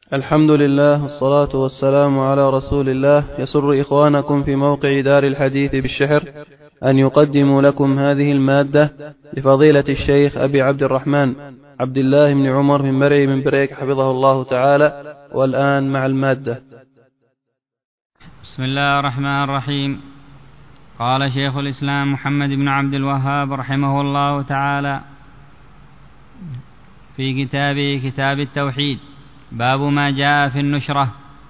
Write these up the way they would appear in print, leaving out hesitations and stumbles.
الحمد لله والصلاة والسلام على رسول الله. يسر إخوانكم في موقع دار الحديث بالشحر أن يقدموا لكم هذه المادة لفضيلة الشيخ أبي عبد الرحمن عبد الله بن عمر بن مرعي بن بريك حفظه الله تعالى. والآن مع المادة. بسم الله الرحمن الرحيم. قال شيخ الإسلام محمد بن عبد الوهاب رحمه الله تعالى في كتابه كتاب التوحيد: باب ما جاء في النشرة.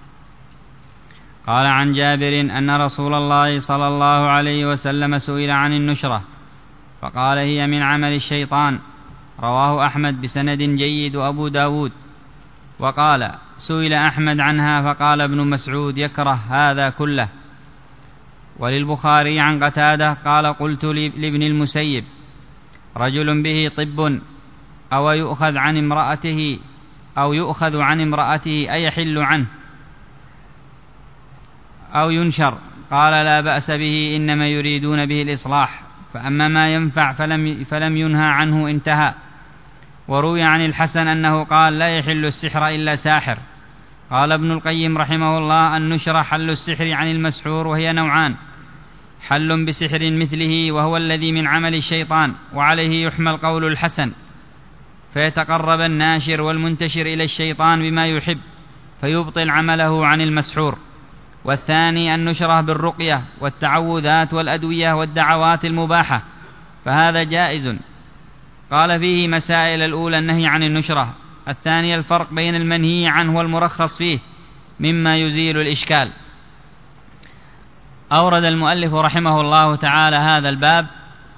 قال عن جابر أن رسول الله صلى الله عليه وسلم سئل عن النشرة فقال: هي من عمل الشيطان. رواه أحمد بسند جيد وأبو داود. وقال: سئل أحمد عنها فقال ابن مسعود: يكره هذا كله. وللبخاري عن قتادة قال: قلت لابن المسيب: رجل به طب أو يؤخذ عن امرأته أيحل عنه أو ينشر؟ قال: لا بأس به، إنما يريدون به الإصلاح، فأما ما ينفع فلم ينهى عنه انتهى. وروي عن الحسن أنه قال: لا يحل السحر إلا ساحر. قال ابن القيم رحمه الله: النشرة حل السحر عن المسحور، وهي نوعان: حل بسحر مثله وهو الذي من عمل الشيطان، وعليه يحمل قول الحسن، فيتقرب الناشر والمنتشر إلى الشيطان بما يحب فيبطل عمله عن المسحور. والثاني النشرة بالرقية والتعوذات والأدوية والدعوات المباحة، فهذا جائز. قال فيه مسائل: الأولى النهي عن النشرة، الثانية الفرق بين المنهي عنه والمرخص فيه مما يزيل الإشكال. أورد المؤلف رحمه الله تعالى هذا الباب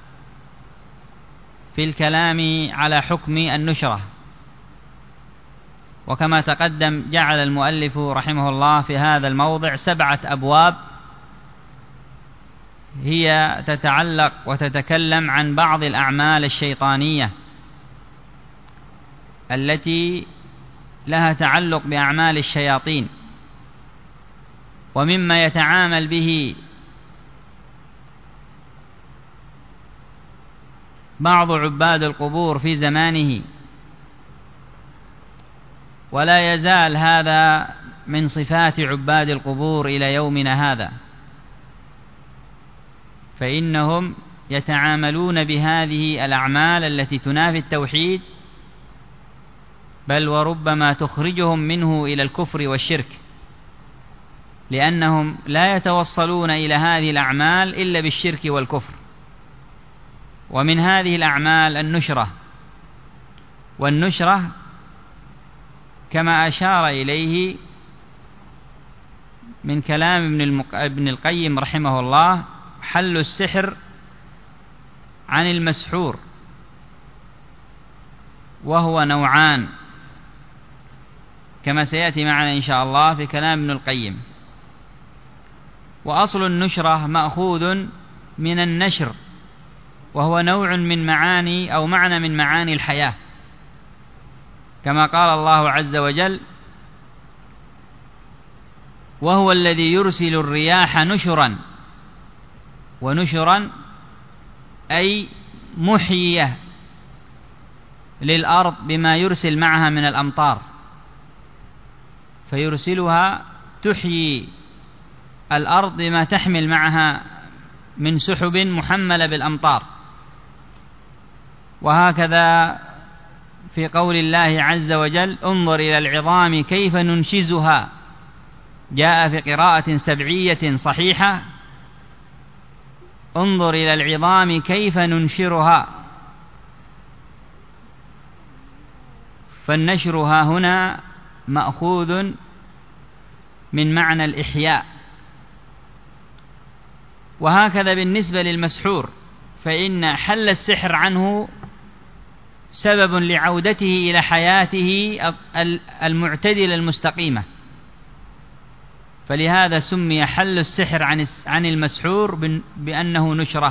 في الكلام على حكم النشرة، وكما تقدم جعل المؤلف رحمه الله في هذا الموضع 7 أبواب هي تتعلق وتتكلم عن بعض الأعمال الشيطانية التي لها تعلق بأعمال الشياطين، ومما يتعامل به بعض عباد القبور في زمانه، ولا يزال هذا من صفات عباد القبور إلى يومنا هذا، فإنهم يتعاملون بهذه الأعمال التي تنافي التوحيد، بل وربما تخرجهم منه إلى الكفر والشرك، لأنهم لا يتوصلون إلى هذه الأعمال إلا بالشرك والكفر. ومن هذه الأعمال النشرة، والنشرة كما أشار إليه من كلام ابن القيم رحمه الله: حل السحر عن المسحور، وهو نوعان كما سيأتي معنا إن شاء الله في كلام ابن القيم. وأصل النشرة مأخوذ من النشر، وهو نوع من معاني أو معنى من معاني الحياة، كما قال الله عز وجل: وهو الذي يرسل الرياح نشرا. ونشرا أي محيية للأرض بما يرسل معها من الأمطار، فيرسلها تحيي الأرض بما تحمل معها من سحب محملة بالأمطار. وهكذا في قول الله عز وجل: انظر إلى العظام كيف ننشزها. جاء في قراءة سبعية صحيحة: انظر إلى العظام كيف ننشرها. فالنشرها هنا مأخوذ من معنى الإحياء. وهكذا بالنسبة للمسحور، فإن حل السحر عنه سبب لعودته إلى حياته المعتدلة المستقيمة، فلهذا سمي حل السحر عن المسحور بأنه نشرة.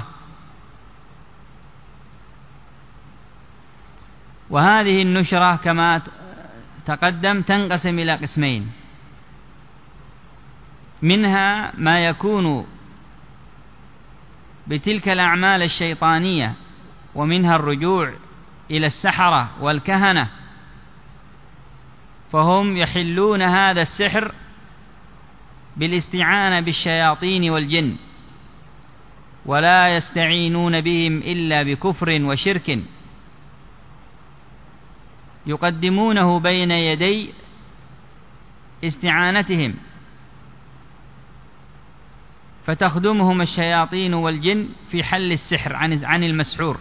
وهذه النشرة كما تقدم تنقسم إلى قسمين: منها ما يكون بتلك الأعمال الشيطانية، ومنها الرجوع إلى السحرة والكهنة فهم يحلون هذا السحر بالاستعانة بالشياطين والجن، ولا يستعينون بهم إلا بكفر وشرك يقدمونه بين يدي استعانتهم، فتخدمهم الشياطين والجن في حل السحر عن المسحور.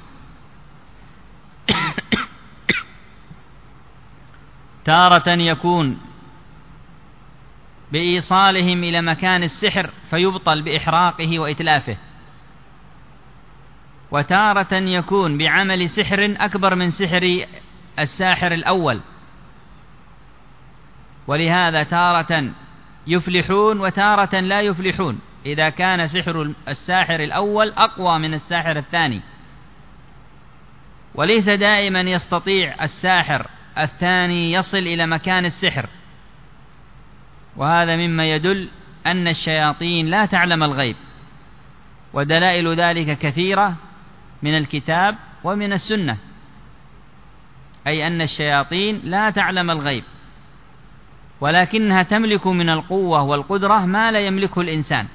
تارة يكون بإيصالهم إلى مكان السحر فيبطل بإحراقه وإتلافه، وتارة يكون بعمل سحر أكبر من سحر الساحر الأول، ولهذا تارة يفلحون وتارة لا يفلحون إذا كان سحر الساحر الأول أقوى من الساحر الثاني. وليس دائما يستطيع الساحر الثاني يصل إلى مكان السحر، وهذا مما يدل أن الشياطين لا تعلم الغيب، ودلائل ذلك كثيرة من الكتاب ومن السنة، أي أن الشياطين لا تعلم الغيب، ولكنها تملك من القوة والقدرة ما لا يملكه الإنسان.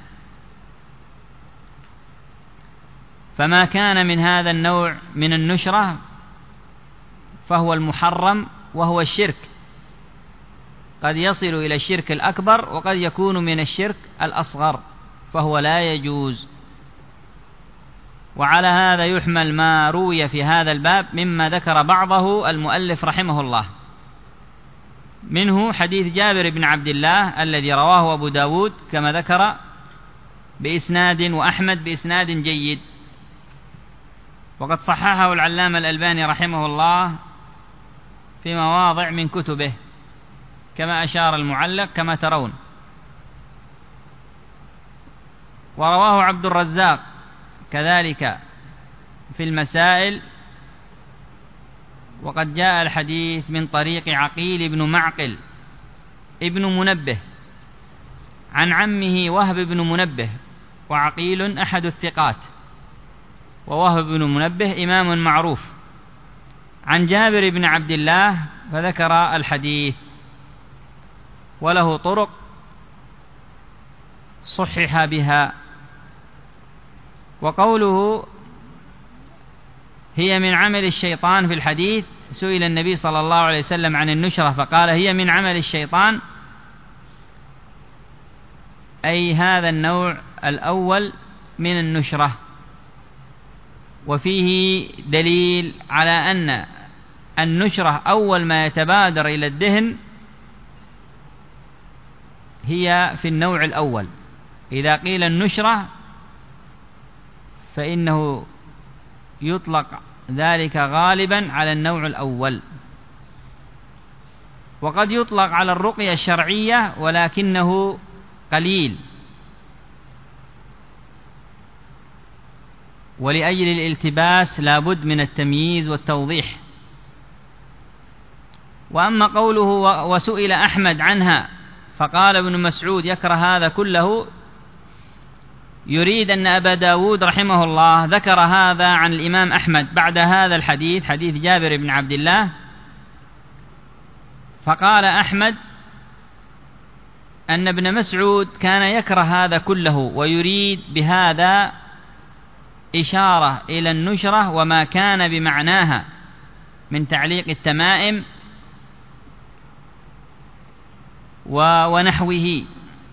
فما كان من هذا النوع من النشرة فهو المحرم، وهو الشرك، قد يصل إلى الشرك الأكبر وقد يكون من الشرك الأصغر، فهو لا يجوز. وعلى هذا يحمل ما روي في هذا الباب مما ذكر بعضه المؤلف رحمه الله، منه حديث جابر بن عبد الله الذي رواه أبو داود كما ذكر بإسناد، وأحمد بإسناد جيد، وقد صححه العلامة الألباني رحمه الله في مواضع من كتبه كما أشار المعلق كما ترون. ورواه عبد الرزاق كذلك في المسائل، وقد جاء الحديث من طريق عقيل بن معقل ابن منبه عن عمه وهب بن منبه، وعقيل أحد الثقات، ووهب بن منبه إمام معروف، عن جابر بن عبد الله، فذكر الحديث وله طرق صحح بها. وقوله هي من عمل الشيطان في الحديث، سئل النبي صلى الله عليه وسلم عن النشرة فقال هي من عمل الشيطان، أي هذا النوع الأول من النشرة. وفيه دليل على أن النشرة أول ما يتبادر إلى الذهن هي في النوع الأول. إذا قيل النشرة فإنه يطلق ذلك غالبا على النوع الأول، وقد يطلق على الرقية الشرعية ولكنه قليل، ولأجل الالتباس لا بد من التمييز والتوضيح. وأما قوله وسئل أحمد عنها فقال ابن مسعود يكره هذا كله، يريد أن أبا داود رحمه الله ذكر هذا عن الإمام أحمد بعد هذا الحديث، حديث جابر بن عبد الله، فقال أحمد أن ابن مسعود كان يكره هذا كله، ويريد بهذا إشارة إلى النشرة وما كان بمعناها من تعليق التمائم ونحوه.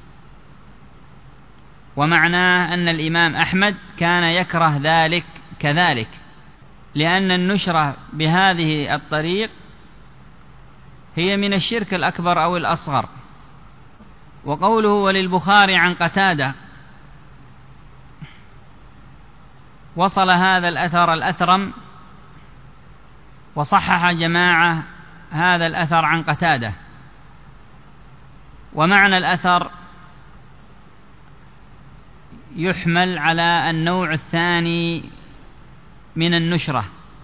ومعناه أن الإمام أحمد كان يكره ذلك كذلك، لأن النشرة بهذه الطريق هي من الشرك الأكبر أو الأصغر. وقوله وللبخاري عن قتادة، وصل هذا الأثر الأثرم، وصحح جماعة هذا الأثر عن قتادة. ومعنى الأثر يحمل على النوع الثاني من النشرة،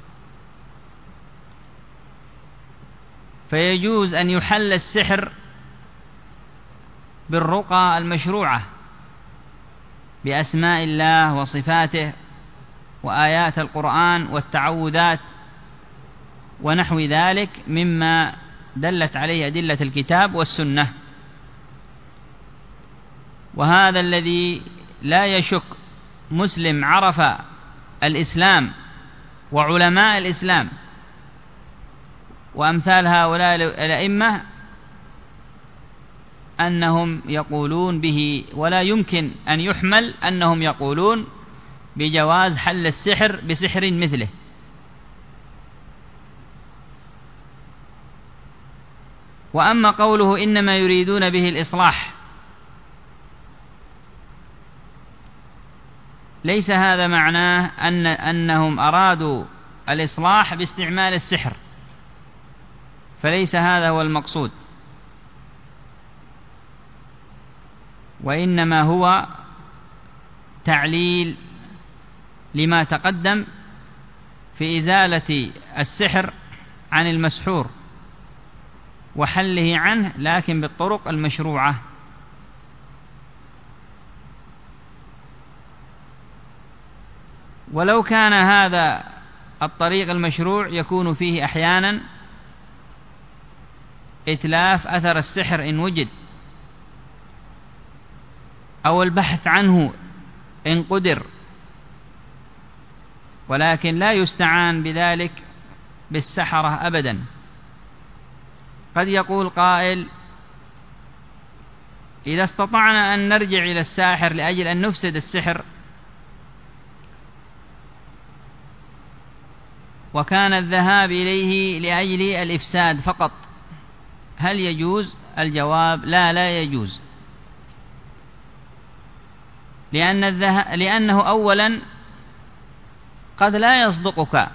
فيجوز أن يحل السحر بالرقى المشروعة بأسماء الله وصفاته وآيات القرآن والتعوذات ونحو ذلك مما دلت عليه أدلة الكتاب والسنة. وهذا الذي لا يشك مسلم عرف الإسلام وعلماء الإسلام وأمثال هؤلاء الأئمة أنهم يقولون به، ولا يمكن أن يحمل أنهم يقولون بجواز حل السحر بسحر مثله. وأما قوله إنما يريدون به الإصلاح، ليس هذا معناه أنهم أرادوا الإصلاح باستعمال السحر، فليس هذا هو المقصود، وإنما هو تعليل لما تقدم في إزالة السحر عن المسحور وحله عنه، لكن بالطرق المشروعة. ولو كان هذا الطريق المشروع يكون فيه أحيانا إتلاف أثر السحر إن وجد، أو البحث عنه إن قدر، ولكن لا يستعان بذلك بالسحرة أبدا. قد يقول قائل: إذا استطعنا أن نرجع إلى الساحر لأجل أن نفسد السحر وكان الذهاب إليه لأجل الإفساد فقط، هل يجوز؟ الجواب: لا يجوز، لأنه أولا قد لا يصدقك،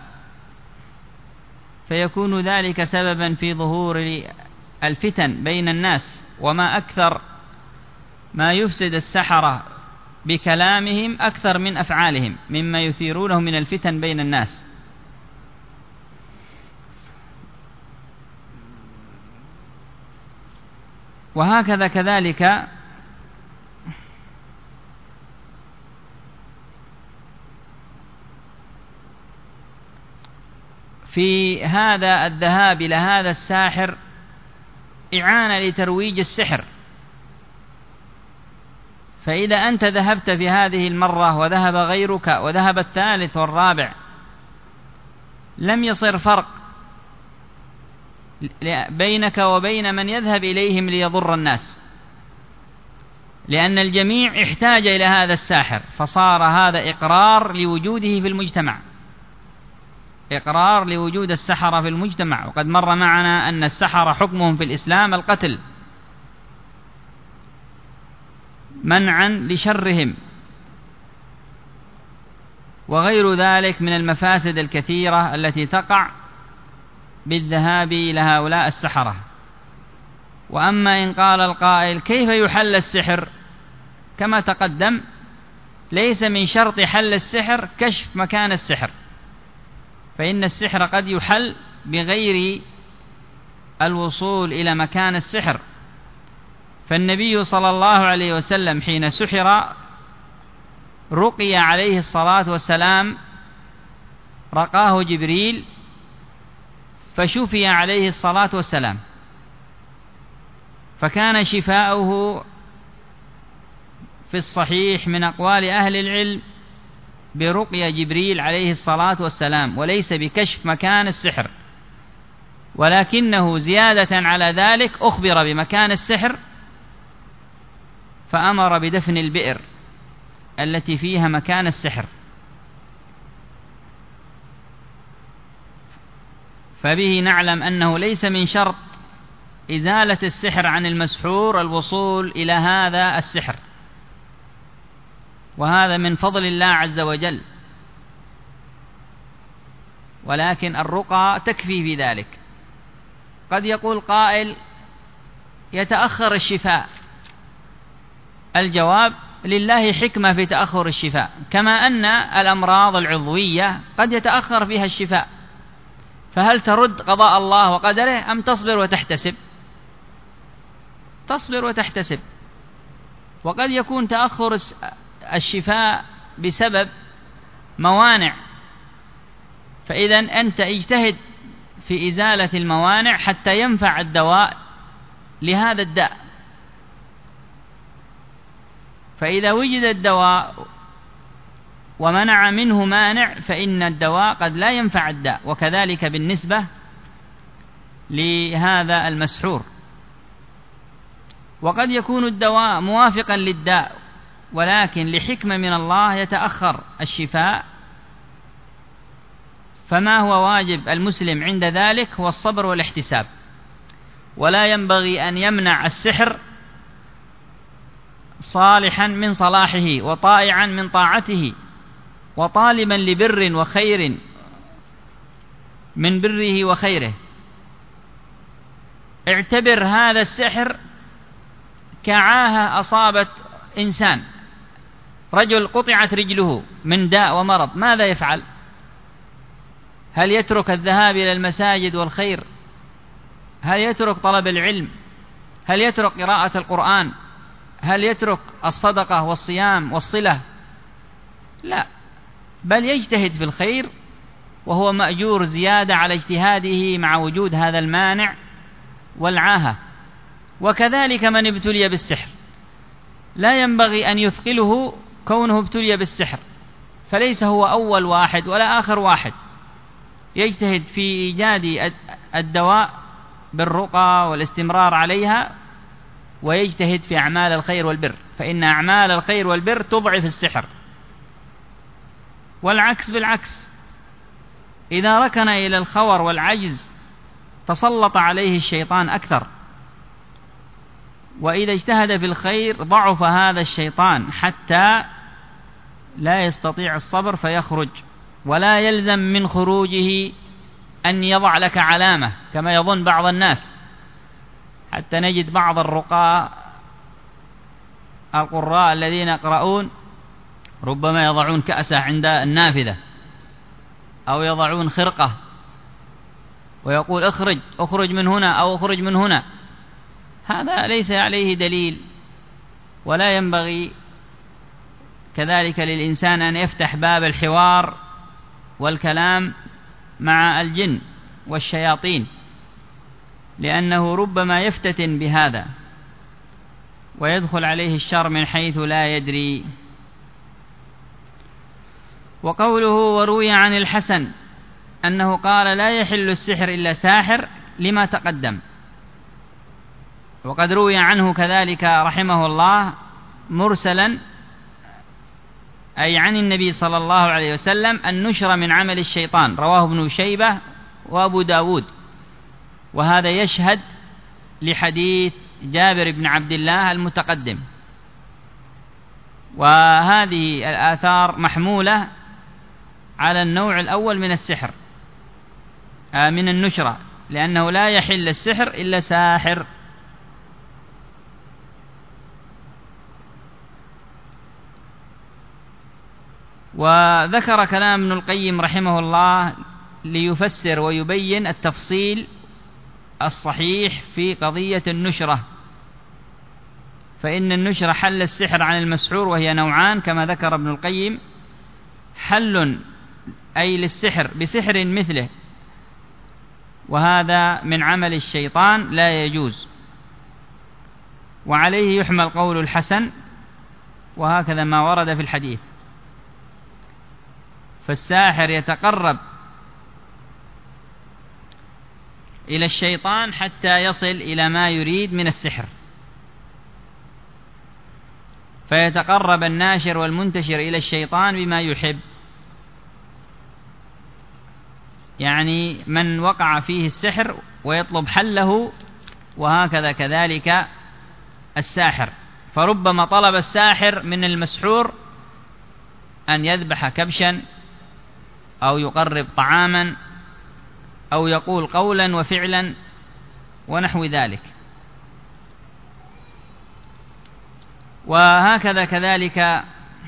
فيكون ذلك سببا في ظهور الفتن بين الناس، وما أكثر ما يفسد السحرة بكلامهم أكثر من أفعالهم مما يثيرونه من الفتن بين الناس. وهكذا كذلك في هذا الذهاب إلى هذا الساحر إعانة لترويج السحر، فإذا أنت ذهبت في هذه المرة وذهب غيرك وذهب الثالث والرابع، لم يصير فرق بينك وبين من يذهب إليهم ليضر الناس، لأن الجميع احتاج إلى هذا الساحر، فصار هذا إقرار لوجوده في المجتمع، إقرار لوجود السحرة في المجتمع. وقد مر معنا أن السحرة حكمهم في الإسلام القتل منعا لشرهم، وغير ذلك من المفاسد الكثيرة التي تقع بالذهاب إلى هؤلاء السحرة. وأما إن قال القائل: كيف يحل السحر؟ كما تقدم، ليس من شرط حل السحر كشف مكان السحر، فإن السحر قد يحل بغير الوصول إلى مكان السحر. فالنبي صلى الله عليه وسلم حين سحر رقي عليه الصلاة والسلام، رقاه جبريل فشفي عليه الصلاة والسلام، فكان شفاؤه في الصحيح من أقوال أهل العلم برقية جبريل عليه الصلاة والسلام، وليس بكشف مكان السحر، ولكنه زيادة على ذلك أخبر بمكان السحر فأمر بدفن البئر التي فيها مكان السحر. فبه نعلم أنه ليس من شرط إزالة السحر عن المسحور الوصول إلى هذا السحر، وهذا من فضل الله عز وجل، ولكن الرقى تكفي في ذلك. قد يقول قائل: يتأخر الشفاء. الجواب: لله حكمة في تأخر الشفاء، كما أن الأمراض العضوية قد يتأخر فيها الشفاء، فهل ترد قضاء الله وقدره أم تصبر وتحتسب؟ تصبر وتحتسب. وقد يكون تأخر الشفاء بسبب موانع، فإذا أنت اجتهد في إزالة الموانع حتى ينفع الدواء لهذا الداء. فإذا وجد الدواء ومنع منه مانع فإن الدواء قد لا ينفع الداء، وكذلك بالنسبة لهذا المسحور. وقد يكون الدواء موافقا للداء ولكن لحكمة من الله يتأخر الشفاء، فما هو واجب المسلم عند ذلك هو الصبر والاحتساب، ولا ينبغي أن يمنع السحر صالحا من صلاحه وطائعا من طاعته وطالبا لبر وخير من بره وخيره. اعتبر هذا السحر كعاهة أصابت إنسان، رجل قطعت رجله من داء ومرض، ماذا يفعل؟ هل يترك الذهاب إلى المساجد والخير؟ هل يترك طلب العلم؟ هل يترك قراءة القرآن؟ هل يترك الصدقة والصيام والصلة؟ لا، بل يجتهد في الخير وهو مأجور زيادة على اجتهاده مع وجود هذا المانع والعاهة. وكذلك من ابتلي بالسحر لا ينبغي أن يثقله كونه ابتلي بالسحر، فليس هو أول واحد ولا آخر واحد، يجتهد في إيجاد الدواء بالرقى والاستمرار عليها، ويجتهد في أعمال الخير والبر، فإن أعمال الخير والبر تضعف السحر. والعكس بالعكس، إذا ركن إلى الخور والعجز تسلط عليه الشيطان أكثر، وإذا اجتهد في الخير ضعف هذا الشيطان حتى لا يستطيع الصبر فيخرج، ولا يلزم من خروجه أن يضع لك علامة كما يظن بعض الناس، حتى نجد بعض القراء الذين يقرؤون ربما يضعون كأسه عند النافذة أو يضعون خرقة ويقول اخرج من هنا أو اخرج من هنا. هذا ليس عليه دليل، ولا ينبغي كذلك للإنسان أن يفتح باب الحوار والكلام مع الجن والشياطين، لأنه ربما يفتتن بهذا ويدخل عليه الشر من حيث لا يدري. وقوله وروي عن الحسن أنه قال لا يحل السحر إلا ساحر لما تقدم. وقد روي عنه كذلك رحمه الله مرسلا، أي عن النبي صلى الله عليه وسلم، النشر من عمل الشيطان، رواه ابن شيبة وأبو داود، وهذا يشهد لحديث جابر بن عبد الله المتقدم. وهذه الآثار محمولة على النوع الأول من السحر من النشرة، لأنه لا يحل السحر إلا ساحر. وذكر كلام ابن القيم رحمه الله ليفسر ويبين التفصيل الصحيح في قضية النشرة، فإن النشرة حل السحر عن المسحور، وهي نوعان كما ذكر ابن القيم: حل أي للسحر بسحر مثله، وهذا من عمل الشيطان لا يجوز، وعليه يحمل قول الحسن، وهكذا ما ورد في الحديث. فالساحر يتقرب إلى الشيطان حتى يصل إلى ما يريد من السحر، فيتقرب الناشر والمنتشر إلى الشيطان بما يحب، يعني من وقع فيه السحر ويطلب حله، وهكذا كذلك الساحر. فربما طلب الساحر من المسحور أن يذبح كبشا أو يقرب طعاما أو يقول قولا وفعلا ونحو ذلك. وهكذا كذلك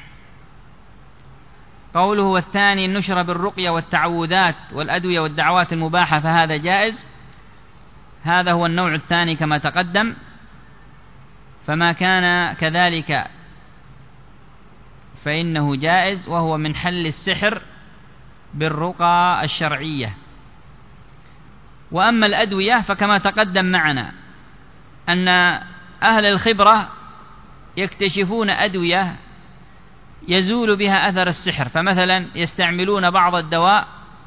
قوله والثاني النشر بالرقية والتعوذات والأدوية والدعوات المباحة فهذا جائز، هذا هو النوع الثاني كما تقدم. فما كان كذلك فإنه جائز، وهو من حل السحر بالرقى الشرعية. وأما الأدوية فكما تقدم معنا أن أهل الخبرة يكتشفون أدوية يزول بها أثر السحر، فمثلا يستعملون بعض الدواء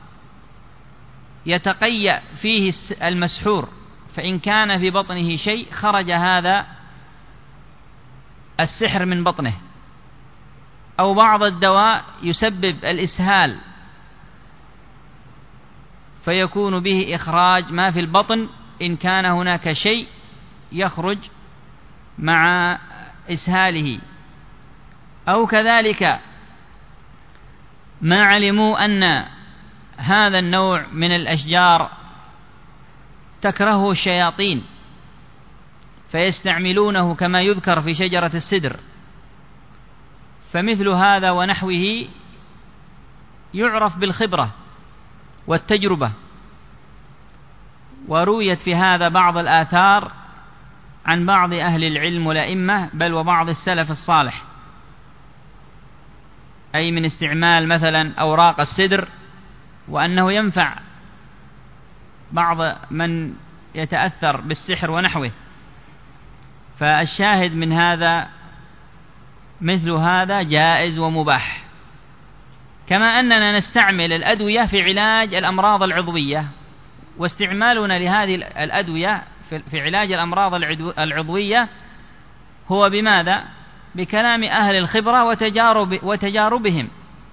يتقيأ فيه المسحور، فإن كان في بطنه شيء خرج هذا السحر من بطنه، أو بعض الدواء يسبب الإسهال فيكون به إخراج ما في البطن إن كان هناك شيء يخرج مع إسهاله، أو كذلك ما علموا أن هذا النوع من الأشجار تكرهه الشياطين فيستعملونه كما يذكر في شجرة السدر، فمثل هذا ونحوه يعرف بالخبرة والتجربة. ورويت في هذا بعض الآثار عن بعض أهل العلم والأئمة بل وبعض السلف الصالح، أي من استعمال مثلا أوراق السدر، وأنه ينفع بعض من يتأثر بالسحر ونحوه. فالشاهد من هذا مثل هذا جائز ومباح، كما أننا نستعمل الأدوية في علاج الأمراض العضوية، واستعمالنا لهذه الأدوية في علاج الأمراض العضوية هو بماذا؟ بكلام أهل الخبرة وتجاربهم.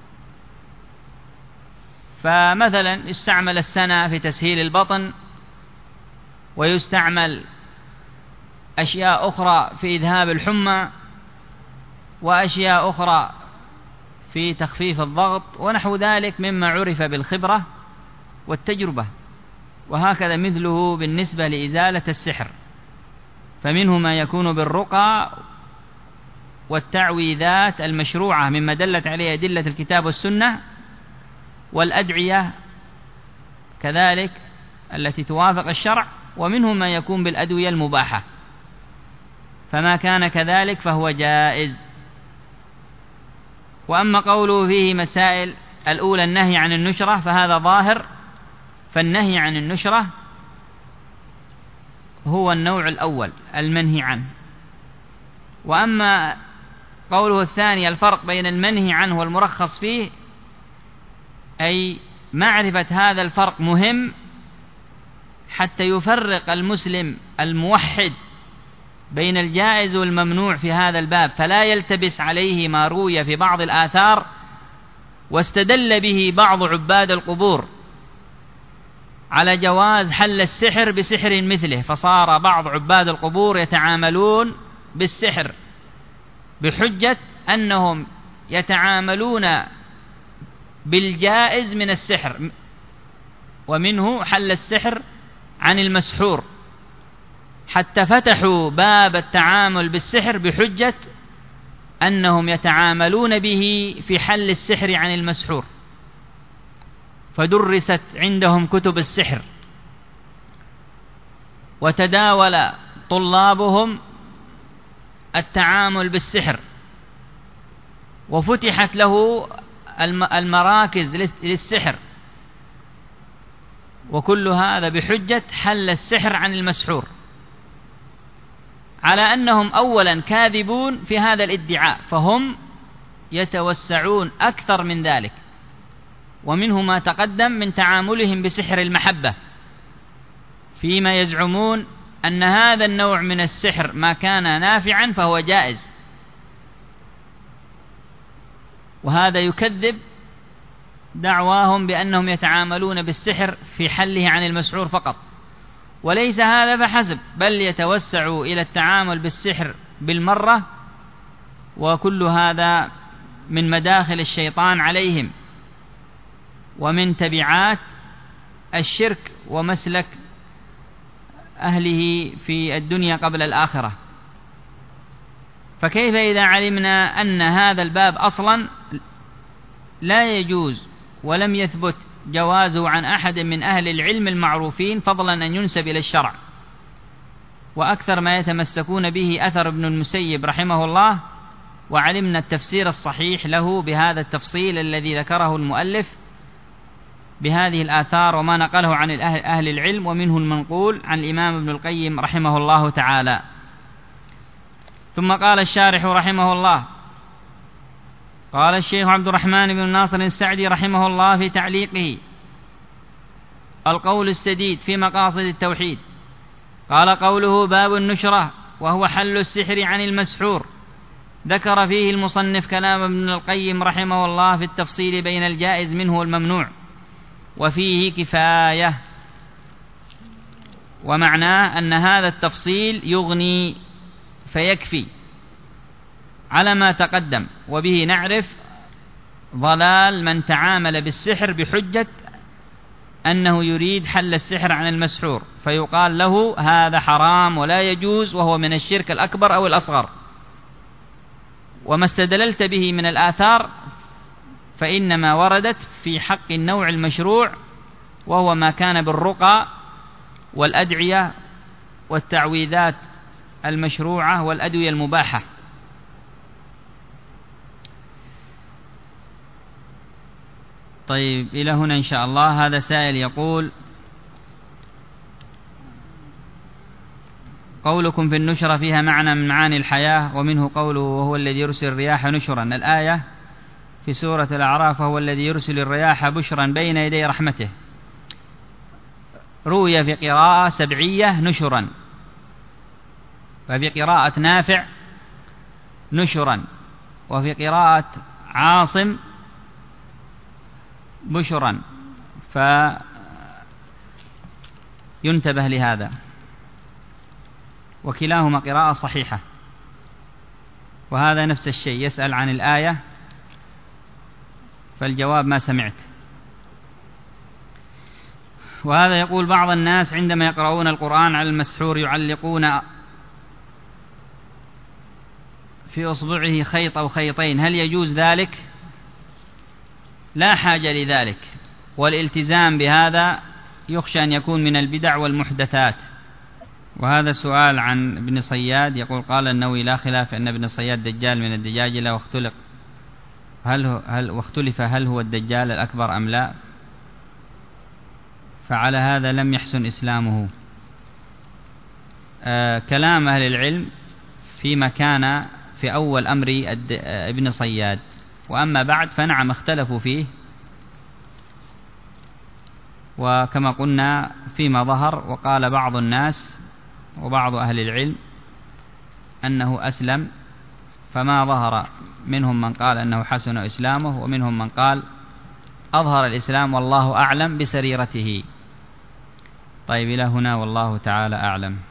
فمثلا يستعمل السنة في تسهيل البطن، ويستعمل أشياء أخرى في إذهاب الحمى، وأشياء أخرى في تخفيف الضغط ونحو ذلك مما عرف بالخبرة والتجربة. وهكذا مثله بالنسبة لإزالة السحر، فمنه ما يكون بالرقى والتعويذات المشروعة مما دلت عليه أدلة الكتاب والسنة، والأدعية كذلك التي توافق الشرع، ومنه ما يكون بالأدوية المباحة، فما كان كذلك فهو جائز. وأما قوله فيه مسائل الأولى النهي عن النشرة فهذا ظاهر، فالنهي عن النشرة هو النوع الأول المنهي عنه. وأما قوله الثاني الفرق بين المنهي عنه والمرخص فيه، أي معرفة هذا الفرق مهم حتى يفرق المسلم الموحد بين الجائز والممنوع في هذا الباب، فلا يلتبس عليه ما روي في بعض الآثار واستدل به بعض عباد القبور على جواز حل السحر بسحر مثله، فصار بعض عباد القبور يتعاملون بالسحر بحجة أنهم يتعاملون بالجائز من السحر، ومنه حل السحر عن المسحور، حتى فتحوا باب التعامل بالسحر بحجة أنهم يتعاملون به في حل السحر عن المسحور، فدرست عندهم كتب السحر، وتداول طلابهم التعامل بالسحر، وفتحت له المراكز للسحر، وكل هذا بحجة حل السحر عن المسحور، على أنهم أولا كاذبون في هذا الادعاء، فهم يتوسعون أكثر من ذلك. ومنه ما تقدم من تعاملهم بسحر المحبة، فيما يزعمون أن هذا النوع من السحر ما كان نافعا فهو جائز، وهذا يكذب دعواهم بأنهم يتعاملون بالسحر في حله عن المسحور فقط. وليس هذا فحسب، بل يتوسعوا إلى التعامل بالسحر بالمرة، وكل هذا من مداخل الشيطان عليهم ومن تبعات الشرك ومسلك أهله في الدنيا قبل الآخرة. فكيف إذا علمنا أن هذا الباب أصلا لا يجوز ولم يثبت جوازه عن أحد من أهل العلم المعروفين، فضلا أن ينسب إلى الشرع، وأكثر ما يتمسكون به أثر ابن المسيب رحمه الله، وعلمنا التفسير الصحيح له بهذا التفصيل الذي ذكره المؤلف، بهذه الآثار وما نقله عن أهل العلم، ومنه المنقول عن الإمام ابن القيم رحمه الله تعالى. ثم قال الشارح رحمه الله: قال الشيخ عبد الرحمن بن ناصر السعدي رحمه الله في تعليقه: القول السديد في مقاصد التوحيد. قال: قوله باب النشرة وهو حل السحر عن المسحور، ذكر فيه المصنف كلام ابن القيم رحمه الله في التفصيل بين الجائز منه والممنوع، وفيه كفاية، ومعناه أن هذا التفصيل يغني فيكفي على ما تقدم، وبه نعرف ضلال من تعامل بالسحر بحجة أنه يريد حل السحر عن المسحور، فيقال له هذا حرام ولا يجوز، وهو من الشرك الأكبر أو الأصغر. وما استدللت به من الآثار فإنما وردت في حق النوع المشروع، وهو ما كان بالرقى والأدعية والتعويذات المشروعة والأدوية المباحة. طيب، إلى هنا إن شاء الله. هذا سائل يقول: قولكم في النشرة فيها معنى من معاني الحياة، ومنه قوله وهو الذي يرسل الرياح نشرا. الآية في سورة الأعراف: وهو الذي يرسل الرياح بشرا بين يدي رحمته. روي في قراءة سبعية نشرا، وفي قراءة نافع نشرا، وفي قراءة عاصم بشرا، فينتبه لهذا، وكلاهما قراءة صحيحة. وهذا نفس الشيء، يسأل عن الآية، فالجواب ما سمعت. وهذا يقول: بعض الناس عندما يقرؤون القرآن على المسحور يعلقون في أصبعه خيط أو خيطين، هل يجوز ذلك؟ لا حاجة لذلك، والالتزام بهذا يخشى أن يكون من البدع والمحدثات. وهذا سؤال عن ابن صياد، يقول: قال النووي: لا خلاف أن ابن صياد دجال من الدجاجلة، واختلف هل هو الدجال الأكبر أم لا، فعلى هذا لم يحسن إسلامه. كلام أهل العلم فيما كان في أول أمر ابن صياد، وأما بعد فنعم اختلفوا فيه، وكما قلنا فيما ظهر. وقال بعض الناس وبعض أهل العلم أنه أسلم، فما ظهر منهم من قال أنه حسن إسلامه، ومنهم من قال أظهر الإسلام والله أعلم بسريرته. طيب، إلى هنا والله تعالى أعلم.